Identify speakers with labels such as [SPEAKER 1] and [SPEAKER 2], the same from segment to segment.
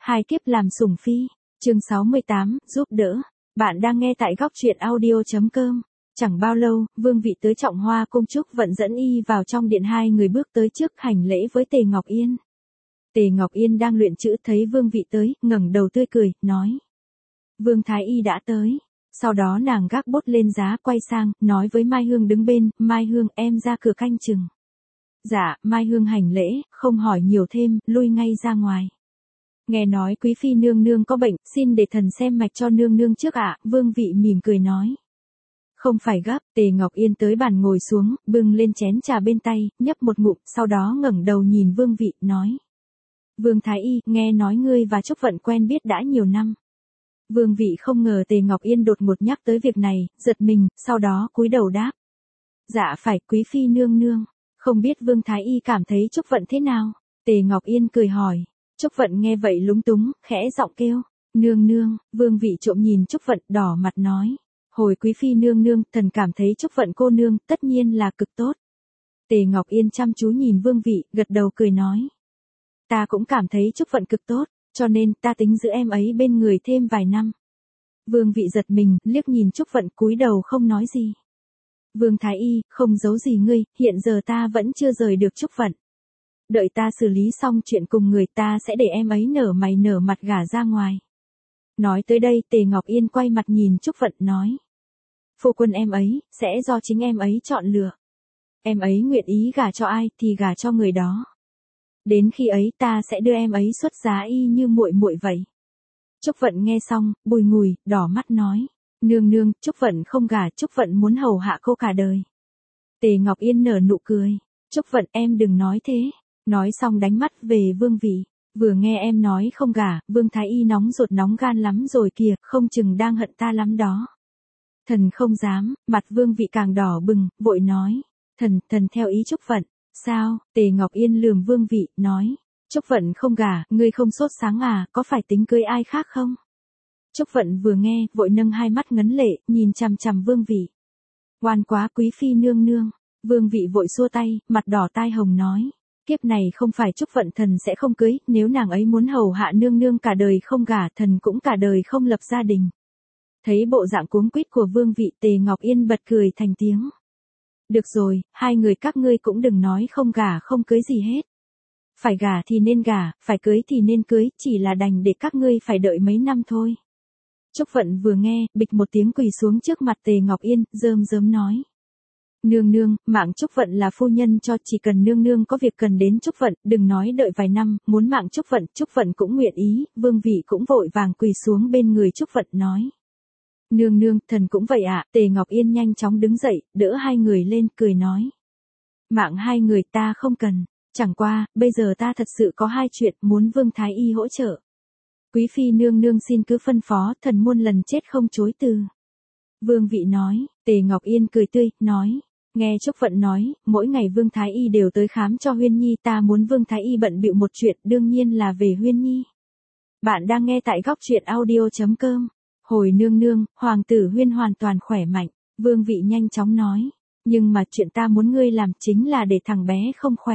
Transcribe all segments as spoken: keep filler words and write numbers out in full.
[SPEAKER 1] Hai kiếp làm sủng phi, chương sáu mươi tám, giúp đỡ. Bạn đang nghe tại góc truyện audio.com. Chẳng bao lâu, Vương Vị tới Trọng Hoa Cung Trúc Vận dẫn y vào trong điện, hai người bước tới trước hành lễ với Tề Ngọc Yên. Tề Ngọc Yên đang luyện chữ thấy Vương Vị tới, ngẩng đầu tươi cười, nói. Vương Thái Y đã tới. Sau đó nàng gác bút lên giá, quay sang, nói với Mai Hương đứng bên, Mai Hương em ra cửa canh chừng. Dạ, Mai Hương hành lễ, không hỏi nhiều thêm, lui ngay ra ngoài. Nghe nói quý phi nương nương có bệnh, xin để thần xem mạch cho nương nương trước ạ, Vương Vị mỉm cười nói. Không phải gấp, Tề Ngọc Yên tới bàn ngồi xuống, bưng lên chén trà bên tay, nhấp một ngụm, sau đó ngẩng đầu nhìn Vương Vị, nói. Vương Thái Y, nghe nói ngươi và Trúc Vận quen biết đã nhiều năm. Vương Vị không ngờ Tề Ngọc Yên đột ngột nhắc tới việc này, giật mình, sau đó cúi đầu đáp. Dạ phải, quý phi nương nương. Không biết Vương Thái Y cảm thấy Trúc Vận thế nào? Tề Ngọc Yên cười hỏi. Trúc Vận nghe vậy lúng túng, khẽ giọng kêu. Nương nương, Vương Vị trộm nhìn Trúc Vận, đỏ mặt nói. Hồi quý phi nương nương, thần cảm thấy Trúc Vận cô nương, tất nhiên là cực tốt. Tề Ngọc Yên chăm chú nhìn Vương Vị, gật đầu cười nói. Ta cũng cảm thấy Trúc Vận cực tốt, cho nên ta tính giữ em ấy bên người thêm vài năm. Vương Vị giật mình, liếc nhìn Trúc Vận, cúi đầu không nói gì. Vương Thái Y, không giấu gì ngươi, hiện giờ ta vẫn chưa rời được Trúc Vận. Đợi ta xử lý xong chuyện cùng người, ta sẽ để em ấy nở mày nở mặt gả ra ngoài. Nói tới đây, Tề Ngọc Yên quay mặt nhìn Trúc Vận, nói. Phu quân em ấy, sẽ do chính em ấy chọn lựa. Em ấy nguyện ý gả cho ai, thì gả cho người đó. Đến khi ấy ta sẽ đưa em ấy xuất giá y như muội muội vậy. Trúc Vận nghe xong, bùi ngùi, đỏ mắt nói. Nương nương, Trúc Vận không gả, Trúc Vận muốn hầu hạ cô cả đời. Tề Ngọc Yên nở nụ cười. Trúc Vận em đừng nói thế. Nói xong đánh mắt về Vương Vị. Vừa nghe em nói không gả, Vương Thái Y nóng ruột nóng gan lắm rồi kìa, không chừng đang hận ta lắm đó. Thần không dám, mặt Vương Vị càng đỏ bừng, vội nói. Thần, thần theo ý Trúc Vận. Sao? Tề Ngọc Yên lườm Vương Vị, nói. Trúc Vận không gả, ngươi không sốt sáng à, có phải tính cưới ai khác không? Trúc Vận vừa nghe, vội nâng hai mắt ngấn lệ, nhìn chằm chằm Vương Vị. Ngoan quá quý phi nương nương. Vương Vị vội xua tay, mặt đỏ tai hồng nói. Kiếp này không phải Trúc Vận thần sẽ không cưới, nếu nàng ấy muốn hầu hạ nương nương cả đời không gả, thần cũng cả đời không lập gia đình. Thấy bộ dạng cuống quýt của Vương Vị, Tề Ngọc Yên bật cười thành tiếng. Được rồi, hai người các ngươi cũng đừng nói không gả không cưới gì hết. Phải gả thì nên gả, phải cưới thì nên cưới, chỉ là đành để các ngươi phải đợi mấy năm thôi. Trúc Vận vừa nghe, bịch một tiếng quỳ xuống trước mặt Tề Ngọc Yên, rơm rớm nói. Nương nương, mạng Trúc Vận là phu nhân cho, chỉ cần nương nương có việc cần đến Trúc Vận, đừng nói đợi vài năm, muốn mạng Trúc Vận, Trúc Vận cũng nguyện ý, Vương Vị cũng vội vàng quỳ xuống bên người Trúc Vận nói. Nương nương, thần cũng vậy ạ, Tề Ngọc Yên nhanh chóng đứng dậy, đỡ hai người lên, cười nói. Mạng hai người ta không cần, chẳng qua, bây giờ ta thật sự có hai chuyện, muốn Vương Thái Y hỗ trợ. Quý phi nương nương xin cứ phân phó, thần muôn lần chết không chối từ. Vương Vị nói, Tề Ngọc Yên cười tươi, nói. Nghe Trúc Vận nói, mỗi ngày Vương Thái Y đều tới khám cho Huyên Nhi, ta muốn Vương Thái Y bận bịu một chuyện, đương nhiên là về Huyên Nhi. Bạn đang nghe tại góc truyện audio.com. Hồi nương nương, hoàng tử Huyên hoàn toàn khỏe mạnh, Vương Vị nhanh chóng nói. Nhưng mà chuyện ta muốn ngươi làm chính là để thằng bé không khỏe.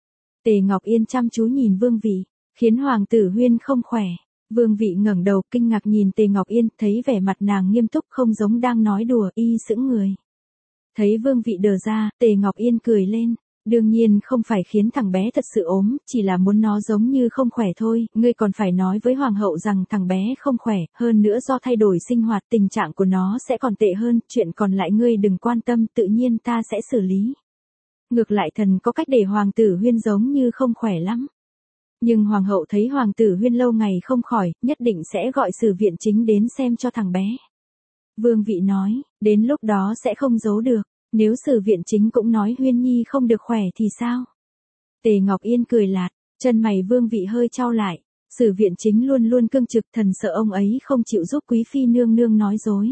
[SPEAKER 1] Tề Ngọc Yên chăm chú nhìn Vương Vị, khiến hoàng tử Huyên không khỏe. Vương Vị ngẩng đầu kinh ngạc nhìn Tề Ngọc Yên, thấy vẻ mặt nàng nghiêm túc không giống đang nói đùa, y sững người. Thấy Vương Vị đờ ra, Tề Ngọc Yên cười lên. Đương nhiên không phải khiến thằng bé thật sự ốm, chỉ là muốn nó giống như không khỏe thôi, ngươi còn phải nói với hoàng hậu rằng thằng bé không khỏe, hơn nữa do thay đổi sinh hoạt tình trạng của nó sẽ còn tệ hơn, chuyện còn lại ngươi đừng quan tâm, tự nhiên ta sẽ xử lý. Ngược lại thần có cách để hoàng tử Huyên giống như không khỏe lắm. Nhưng hoàng hậu thấy hoàng tử Huyên lâu ngày không khỏi, nhất định sẽ gọi sử viện chính đến xem cho thằng bé. Vương Vị nói, đến lúc đó sẽ không giấu được. Nếu sử viện chính cũng nói Huyên Nhi không được khỏe thì sao? Tề Ngọc Yên cười lạt, chân mày Vương Vị hơi chau lại. Sử viện chính luôn luôn cương trực, thần sợ ông ấy không chịu giúp quý phi nương nương nói dối.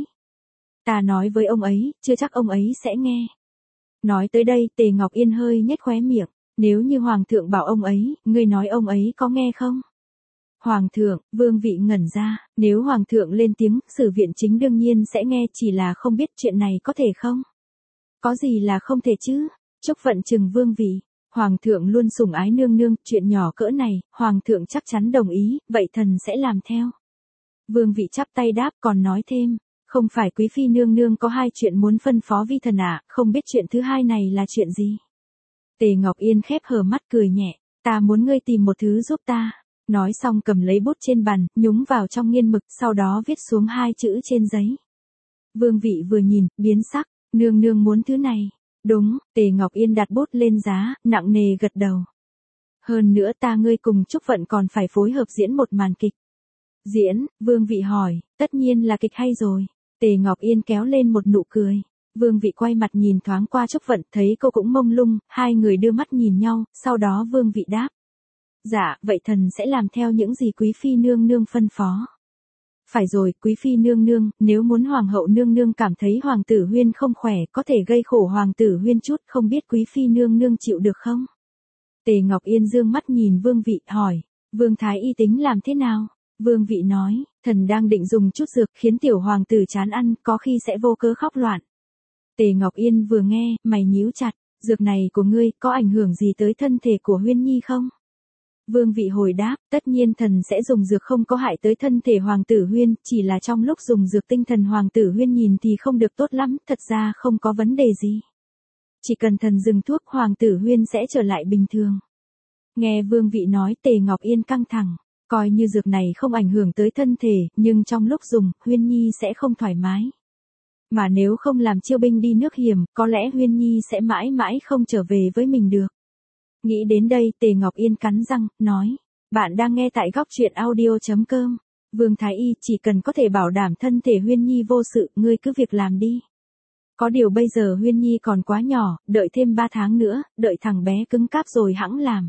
[SPEAKER 1] Ta nói với ông ấy, chưa chắc ông ấy sẽ nghe. Nói tới đây, Tề Ngọc Yên hơi nhếch khóe miệng. Nếu như hoàng thượng bảo ông ấy, ngươi nói ông ấy có nghe không? Hoàng thượng, Vương Vị ngẩn ra, nếu hoàng thượng lên tiếng, sử viện chính đương nhiên sẽ nghe, chỉ là không biết chuyện này có thể không? Có gì là không thể chứ? Trúc Vận trừng Vương Vị. Hoàng thượng luôn sủng ái nương nương, chuyện nhỏ cỡ này, Hoàng thượng chắc chắn đồng ý, vậy thần sẽ làm theo. Vương vị chắp tay đáp còn nói thêm, không phải quý phi nương nương có hai chuyện muốn phân phó vi thần ạ, không biết chuyện thứ hai này là chuyện gì. Tề Ngọc Yên khép hờ mắt cười nhẹ, ta muốn ngươi tìm một thứ giúp ta. Nói xong cầm lấy bút trên bàn, nhúng vào trong nghiên mực, sau đó viết xuống hai chữ trên giấy. Vương vị vừa nhìn, biến sắc, nương nương muốn thứ này. Đúng, Tề Ngọc Yên đặt bút lên giá, nặng nề gật đầu. Hơn nữa ta ngươi cùng Trúc Vận còn phải phối hợp diễn một màn kịch. Diễn, Vương vị hỏi, tất nhiên là kịch hay rồi. Tề Ngọc Yên kéo lên một nụ cười. Vương vị quay mặt nhìn thoáng qua Trúc Vận, thấy cô cũng mông lung, hai người đưa mắt nhìn nhau, sau đó Vương vị đáp. Dạ, vậy thần sẽ làm theo những gì quý phi nương nương phân phó. Phải rồi, quý phi nương nương, nếu muốn hoàng hậu nương nương cảm thấy hoàng tử Huyên không khỏe, có thể gây khổ hoàng tử Huyên chút, không biết quý phi nương nương chịu được không? Tề Ngọc Yên dương mắt nhìn Vương vị, hỏi, Vương thái y tính làm thế nào? Vương vị nói, thần đang định dùng chút dược khiến tiểu hoàng tử chán ăn, có khi sẽ vô cớ khóc loạn. Tề Ngọc Yên vừa nghe, mày nhíu chặt, dược này của ngươi có ảnh hưởng gì tới thân thể của Huyên Nhi không? Vương vị hồi đáp, tất nhiên thần sẽ dùng dược không có hại tới thân thể hoàng tử Huyên, chỉ là trong lúc dùng dược tinh thần hoàng tử Huyên nhìn thì không được tốt lắm, thật ra không có vấn đề gì. Chỉ cần thần dừng thuốc hoàng tử Huyên sẽ trở lại bình thường. Nghe Vương vị nói Tề Ngọc Yên căng thẳng, coi như dược này không ảnh hưởng tới thân thể, nhưng trong lúc dùng, Huyên Nhi sẽ không thoải mái. Mà nếu không làm chiêu binh đi nước hiểm, có lẽ Huyên Nhi sẽ mãi mãi không trở về với mình được. Nghĩ đến đây Tề Ngọc Yên cắn răng, nói, bạn đang nghe tại góc truyện audio chấm com. Vương thái y chỉ cần có thể bảo đảm thân thể Huyên Nhi vô sự, ngươi cứ việc làm đi. Có điều bây giờ Huyên Nhi còn quá nhỏ, đợi thêm ba tháng nữa, đợi thằng bé cứng cáp rồi hẵng làm.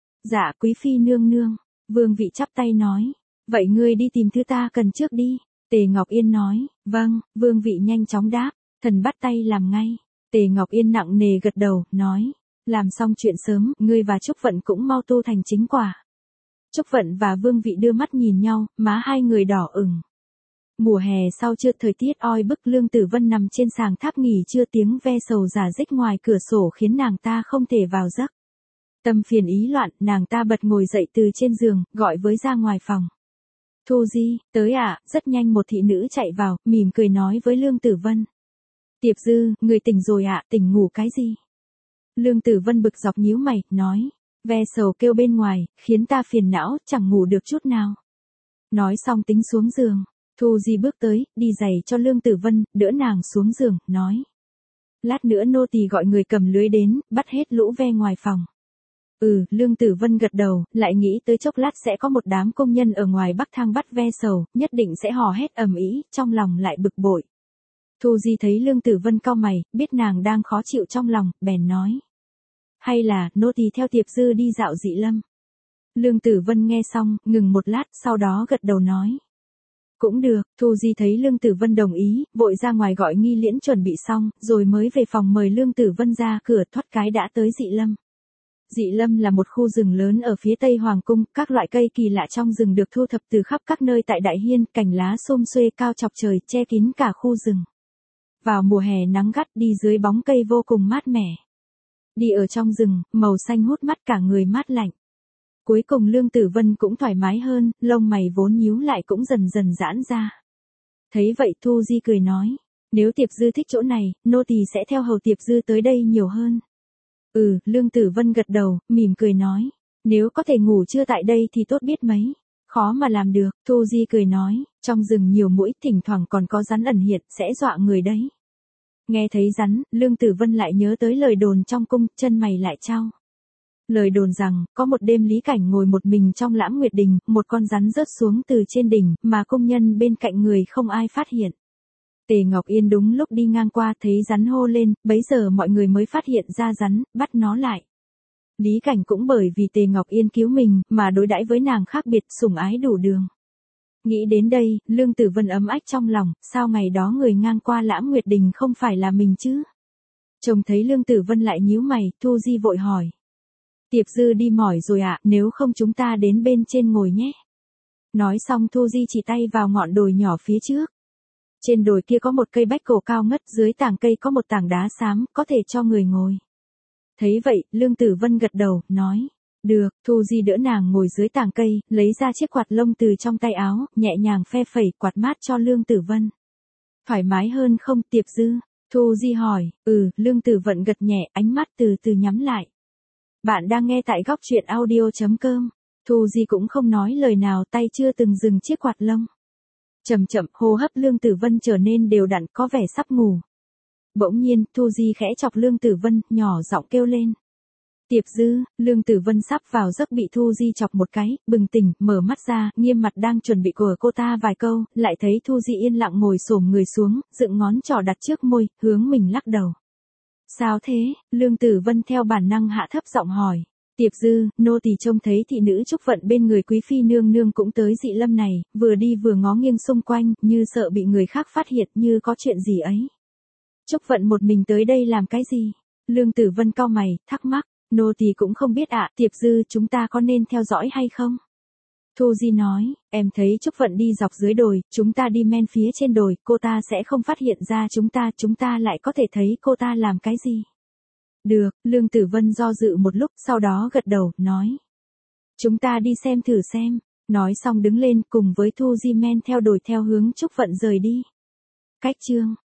[SPEAKER 1] Dạ quý phi nương nương, Vương vị chắp tay nói, vậy ngươi đi tìm thứ ta cần trước đi. Tề Ngọc Yên nói, vâng, Vương vị nhanh chóng đáp, thần bắt tay làm ngay. Tề Ngọc Yên nặng nề gật đầu, nói, làm xong chuyện sớm, ngươi và Trúc Vận cũng mau tu thành chính quả. Trúc Vận và Vương vị đưa mắt nhìn nhau, má hai người đỏ ửng. Mùa hè sau trưa thời tiết oi bức, Lương Tử Vân nằm trên sàng tháp nghỉ trưa, tiếng ve sầu rả rích ngoài cửa sổ khiến nàng ta không thể vào giấc. Tâm phiền ý loạn, nàng ta bật ngồi dậy từ trên giường, gọi với ra ngoài phòng. Thu Di, tới ạ, à, rất nhanh một thị nữ chạy vào, mỉm cười nói với Lương Tử Vân. Tiệp Dư, người tỉnh rồi ạ, à, tỉnh ngủ cái gì? Lương Tử Vân bực dọc nhíu mày, nói, ve sầu kêu bên ngoài, khiến ta phiền não, chẳng ngủ được chút nào. Nói xong tính xuống giường, Thu Di bước tới, đi giày cho Lương Tử Vân, đỡ nàng xuống giường, nói. Lát nữa nô tỳ gọi người cầm lưới đến, bắt hết lũ ve ngoài phòng. Ừ, Lương Tử Vân gật đầu, lại nghĩ tới chốc lát sẽ có một đám công nhân ở ngoài bắc thang bắt ve sầu, nhất định sẽ hò hét ầm ĩ, trong lòng lại bực bội. Thu Di thấy Lương Tử Vân cau mày, biết nàng đang khó chịu trong lòng, bèn nói. Hay là, nô tỳ theo Tiệp Dư đi dạo Dị Lâm. Lương Tử Vân nghe xong, ngừng một lát, sau đó gật đầu nói. Cũng được, Thu Di thấy Lương Tử Vân đồng ý, vội ra ngoài gọi nghi liễn chuẩn bị xong, rồi mới về phòng mời Lương Tử Vân ra cửa, thoát cái đã tới Dị Lâm. Dị Lâm là một khu rừng lớn ở phía tây Hoàng cung, các loại cây kỳ lạ trong rừng được thu thập từ khắp các nơi tại Đại Hiên, cành lá xum xuê cao chọc trời, che kín cả khu rừng. Vào mùa hè nắng gắt, đi dưới bóng cây vô cùng mát mẻ. Đi ở trong rừng, màu xanh hút mắt, cả người mát lạnh. Cuối cùng Lương Tử Vân cũng thoải mái hơn, lông mày vốn nhíu lại cũng dần dần giãn ra. Thấy vậy Thu Di cười nói, nếu Tiệp Dư thích chỗ này, nô tỳ sẽ theo hầu Tiệp Dư tới đây nhiều hơn. Ừ, Lương Tử Vân gật đầu, mỉm cười nói, nếu có thể ngủ trưa tại đây thì tốt biết mấy. Khó mà làm được, Thu Di cười nói, trong rừng nhiều muỗi, thỉnh thoảng còn có rắn ẩn hiện, sẽ dọa người đấy. Nghe thấy rắn, Lương Tử Vân lại nhớ tới lời đồn trong cung, chân mày lại chau. Lời đồn rằng, có một đêm Lý Cảnh ngồi một mình trong Lãng Nguyệt Đình, một con rắn rớt xuống từ trên đỉnh, mà công nhân bên cạnh người không ai phát hiện. Tề Ngọc Yên đúng lúc đi ngang qua thấy rắn hô lên, bấy giờ mọi người mới phát hiện ra rắn, bắt nó lại. Lý Cảnh cũng bởi vì Tề Ngọc Yên cứu mình, mà đối đãi với nàng khác biệt, sủng ái đủ đường. Nghĩ đến đây, Lương Tử Vân ấm ách trong lòng, sao ngày đó người ngang qua Lãng Nguyệt Đình không phải là mình chứ? Trông thấy Lương Tử Vân lại nhíu mày, Thu Di vội hỏi. Tiệp Dư đi mỏi rồi ạ, à, nếu không chúng ta đến bên trên ngồi nhé. Nói xong Thu Di chỉ tay vào ngọn đồi nhỏ phía trước. Trên đồi kia có một cây bách cổ cao ngất, dưới tảng cây có một tảng đá xám, có thể cho người ngồi. Thấy vậy, Lương Tử Vân gật đầu, nói. Được, Thu Di đỡ nàng ngồi dưới tàng cây, lấy ra chiếc quạt lông từ trong tay áo, nhẹ nhàng phe phẩy quạt mát cho Lương Tử Vân. Thoải mái hơn không, Tiệp Dư? Thu Di hỏi. Ừ, Lương Tử Vận gật nhẹ, ánh mắt từ từ nhắm lại. Bạn đang nghe tại góc truyện audio.com. Thu Di cũng không nói lời nào, tay chưa từng dừng chiếc quạt lông. Chậm chậm, hô hấp Lương Tử Vân trở nên đều đặn, có vẻ sắp ngủ. Bỗng nhiên, Thu Di khẽ chọc Lương Tử Vân, nhỏ giọng kêu lên. Tiệp Dư. Lương Tử Vân sắp vào giấc bị Thu Di chọc một cái, bừng tỉnh, mở mắt ra, nghiêm mặt đang chuẩn bị của cô ta vài câu, lại thấy Thu Di yên lặng ngồi xổm người xuống, dựng ngón trỏ đặt trước môi, hướng mình lắc đầu. Sao thế? Lương Tử Vân theo bản năng hạ thấp giọng hỏi. Tiệp Dư, nô tỳ trông thấy thị nữ Trúc Vận bên người quý phi nương nương cũng tới Dị Lâm này, vừa đi vừa ngó nghiêng xung quanh, như sợ bị người khác phát hiện, như có chuyện gì ấy. Trúc Vận một mình tới đây làm cái gì? Lương Tử Vân cau mày, thắc mắc. Nô tỳ cũng không biết ạ, Tiệp Dư, chúng ta có nên theo dõi hay không? Thu Di nói, em thấy Trúc Vận đi dọc dưới đồi, chúng ta đi men phía trên đồi, cô ta sẽ không phát hiện ra chúng ta, chúng ta lại có thể thấy cô ta làm cái gì. Được, Lương Tử Vân do dự một lúc, sau đó gật đầu, nói. Chúng ta đi xem thử xem. Nói xong đứng lên cùng với Thu Di men theo đồi theo hướng Trúc Vận rời đi. Cách chương